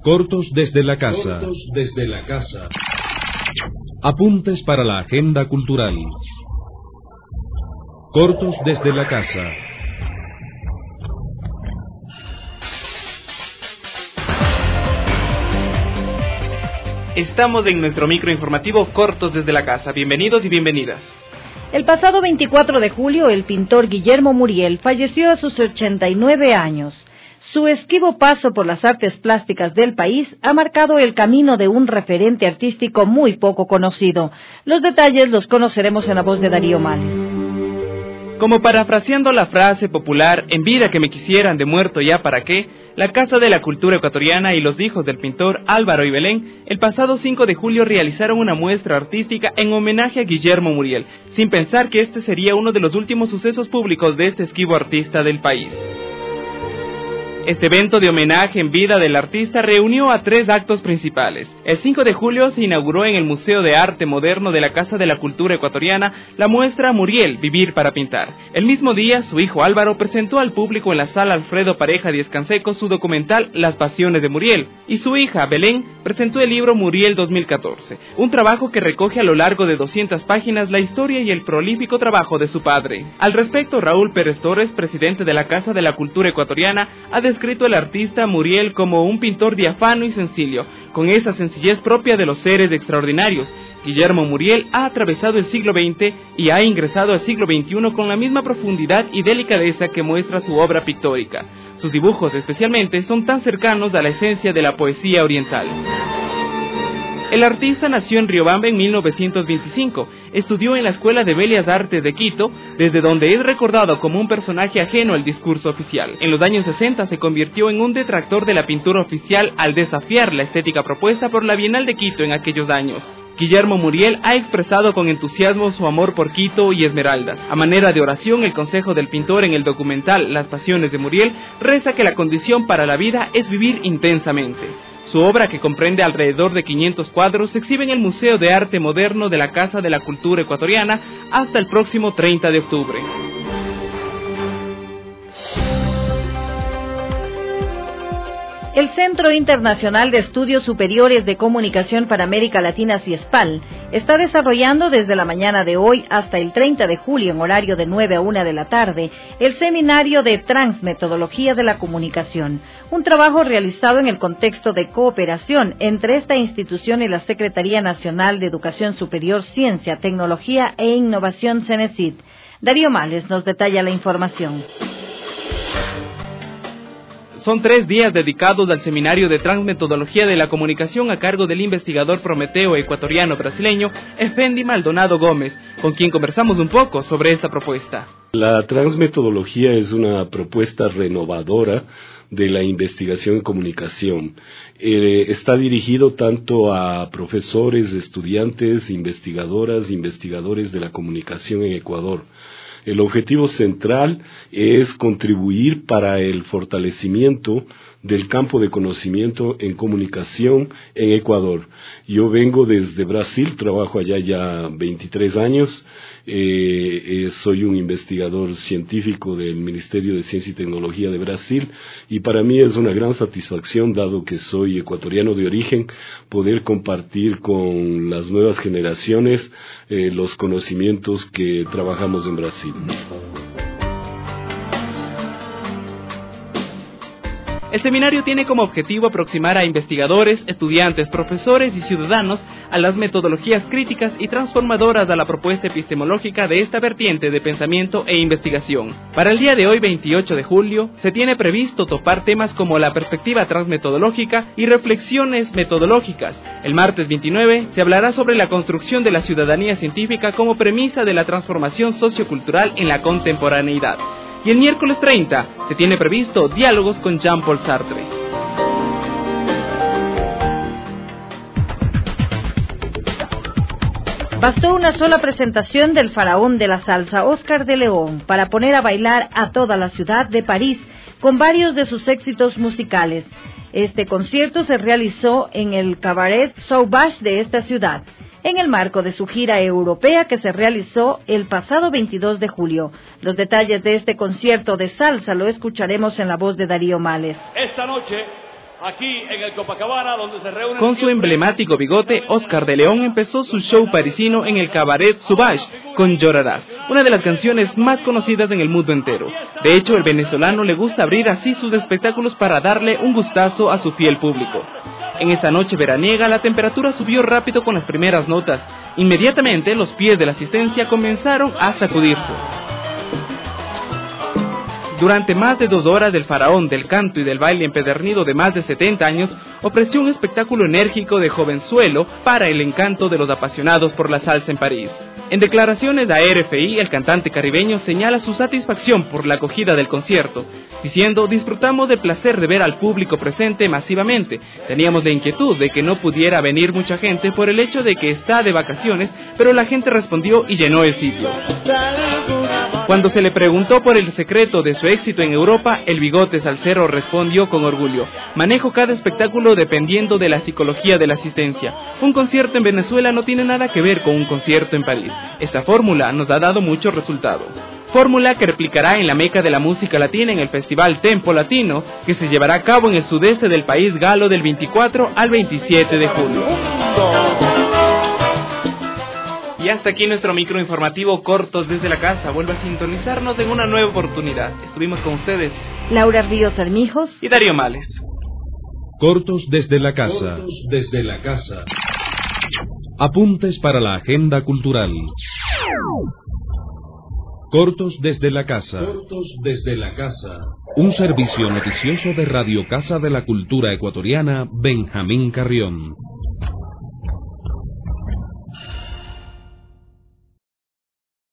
Cortos desde la casa. Apuntes para la agenda cultural. Cortos desde la casa. Estamos en nuestro microinformativo Cortos desde la casa. Bienvenidos y bienvenidas. El pasado 24 de julio, el pintor Guillermo Muriel falleció a sus 89 años. Su esquivo paso por las artes plásticas del país ha marcado el camino de un referente artístico muy poco conocido. Los detalles los conoceremos en la voz de Darío Males. Como parafraseando la frase popular, en vida que me quisieran, de muerto ya para qué, la Casa de la Cultura Ecuatoriana y los hijos del pintor Álvaro y Belén, el pasado 5 de julio realizaron una muestra artística en homenaje a Guillermo Muriel, sin pensar que este sería uno de los últimos sucesos públicos de este esquivo artista del país. Este evento de homenaje en vida del artista reunió a 3 actos principales. El 5 de julio se inauguró en el Museo de Arte Moderno de la Casa de la Cultura Ecuatoriana la muestra Muriel, Vivir para Pintar. El mismo día, su hijo Álvaro presentó al público en la Sala Alfredo Pareja Díez Canseco su documental Las Pasiones de Muriel, y su hija Belén presentó el libro Muriel 2014, un trabajo que recoge a lo largo de 200 páginas la historia y el prolífico trabajo de su padre. Al respecto, Raúl Pérez Torres, presidente de la Casa de la Cultura Ecuatoriana, ha descrito al artista Muriel como un pintor diáfano y sencillo, con esa sencillez propia de los seres extraordinarios. Guillermo Muriel ha atravesado el siglo XX y ha ingresado al siglo XXI con la misma profundidad y delicadeza que muestra su obra pictórica. Sus dibujos, especialmente, son tan cercanos a la esencia de la poesía oriental. El artista nació en Riobamba en 1925, estudió en la Escuela de Bellas Artes de Quito, desde donde es recordado como un personaje ajeno al discurso oficial. En los años 60 se convirtió en un detractor de la pintura oficial al desafiar la estética propuesta por la Bienal de Quito en aquellos años. Guillermo Muriel ha expresado con entusiasmo su amor por Quito y Esmeraldas. A manera de oración, el consejo del pintor en el documental Las Pasiones de Muriel reza que la condición para la vida es vivir intensamente. Su obra, que comprende alrededor de 500 cuadros, se exhibe en el Museo de Arte Moderno de la Casa de la Cultura Ecuatoriana hasta el próximo 30 de octubre. El Centro Internacional de Estudios Superiores de Comunicación para América Latina, CIESPAL, está desarrollando desde la mañana de hoy hasta el 30 de julio, en horario de 9 a 1 de la tarde, el seminario de Transmetodología de la Comunicación, un trabajo realizado en el contexto de cooperación entre esta institución y la Secretaría Nacional de Educación Superior, Ciencia, Tecnología e Innovación, CENESID. Darío Males nos detalla la información. Son 3 días dedicados al seminario de Transmetodología de la Comunicación a cargo del investigador prometeo ecuatoriano-brasileño Efendi Maldonado Gómez, con quien conversamos un poco sobre esta propuesta. La transmetodología es una propuesta renovadora de la investigación en comunicación. Está dirigido tanto a profesores, estudiantes, investigadoras, investigadores de la comunicación en Ecuador. El objetivo central es contribuir para el fortalecimiento del campo de conocimiento en comunicación en Ecuador. Yo vengo desde Brasil, trabajo allá ya 23 años, soy un investigador científico del Ministerio de Ciencia y Tecnología de Brasil, y para mí es una gran satisfacción, dado que soy ecuatoriano de origen, poder compartir con las nuevas generaciones los conocimientos que trabajamos en Brasil. El seminario tiene como objetivo aproximar a investigadores, estudiantes, profesores y ciudadanos a las metodologías críticas y transformadoras de la propuesta epistemológica de esta vertiente de pensamiento e investigación. Para el día de hoy, 28 de julio, se tiene previsto topar temas como la perspectiva transmetodológica y reflexiones metodológicas. El martes 29 se hablará sobre la construcción de la ciudadanía científica como premisa de la transformación sociocultural en la contemporaneidad. Y el miércoles 30 se tiene previsto diálogos con Jean-Paul Sartre. Bastó una sola presentación del faraón de la salsa, Oscar de León, para poner a bailar a toda la ciudad de París con varios de sus éxitos musicales. Este concierto se realizó en el Cabaret Sauvage de esta ciudad, en el marco de su gira europea que se realizó el pasado 22 de julio. Los detalles de este concierto de salsa lo escucharemos en la voz de Darío Males. Esta noche aquí en el Copacabana, donde se reúnen... Con su emblemático bigote, Oscar de León empezó su show parisino en el Cabaret Sauvage con Llorarás, una de las canciones más conocidas en el mundo entero. De hecho, el venezolano le gusta abrir así sus espectáculos para darle un gustazo a su fiel público. En esa noche veraniega, la temperatura subió rápido con las primeras notas. Inmediatamente, los pies de la asistencia comenzaron a sacudirse. Durante más de 2 horas, el faraón del canto y del baile empedernido de más de 70 años ofreció un espectáculo enérgico de jovenzuelo para el encanto de los apasionados por la salsa en París. En declaraciones a RFI, el cantante caribeño señala su satisfacción por la acogida del concierto, diciendo: disfrutamos del placer de ver al público presente masivamente. Teníamos la inquietud de que no pudiera venir mucha gente por el hecho de que está de vacaciones, pero la gente respondió y llenó el sitio. Cuando se le preguntó por el secreto de su éxito en Europa, el bigote salsero respondió con orgullo: manejo cada espectáculo dependiendo de la psicología de la asistencia. Un concierto en Venezuela no tiene nada que ver con un concierto en París. Esta fórmula nos ha dado mucho resultado. Fórmula que replicará en la meca de la música latina en el Festival Tempo Latino, que se llevará a cabo en el sudeste del país galo del 24 al 27 de julio. Y hasta aquí nuestro microinformativo Cortos desde la Casa. Vuelve a sintonizarnos en una nueva oportunidad. Estuvimos con ustedes Laura Ríos Armijos y Darío Males. Cortos desde la Casa. Cortos desde la Casa. Apuntes para la agenda cultural. Cortos desde la Casa. Cortos desde la Casa. Un servicio noticioso de Radio Casa de la Cultura Ecuatoriana, Benjamín Carrión.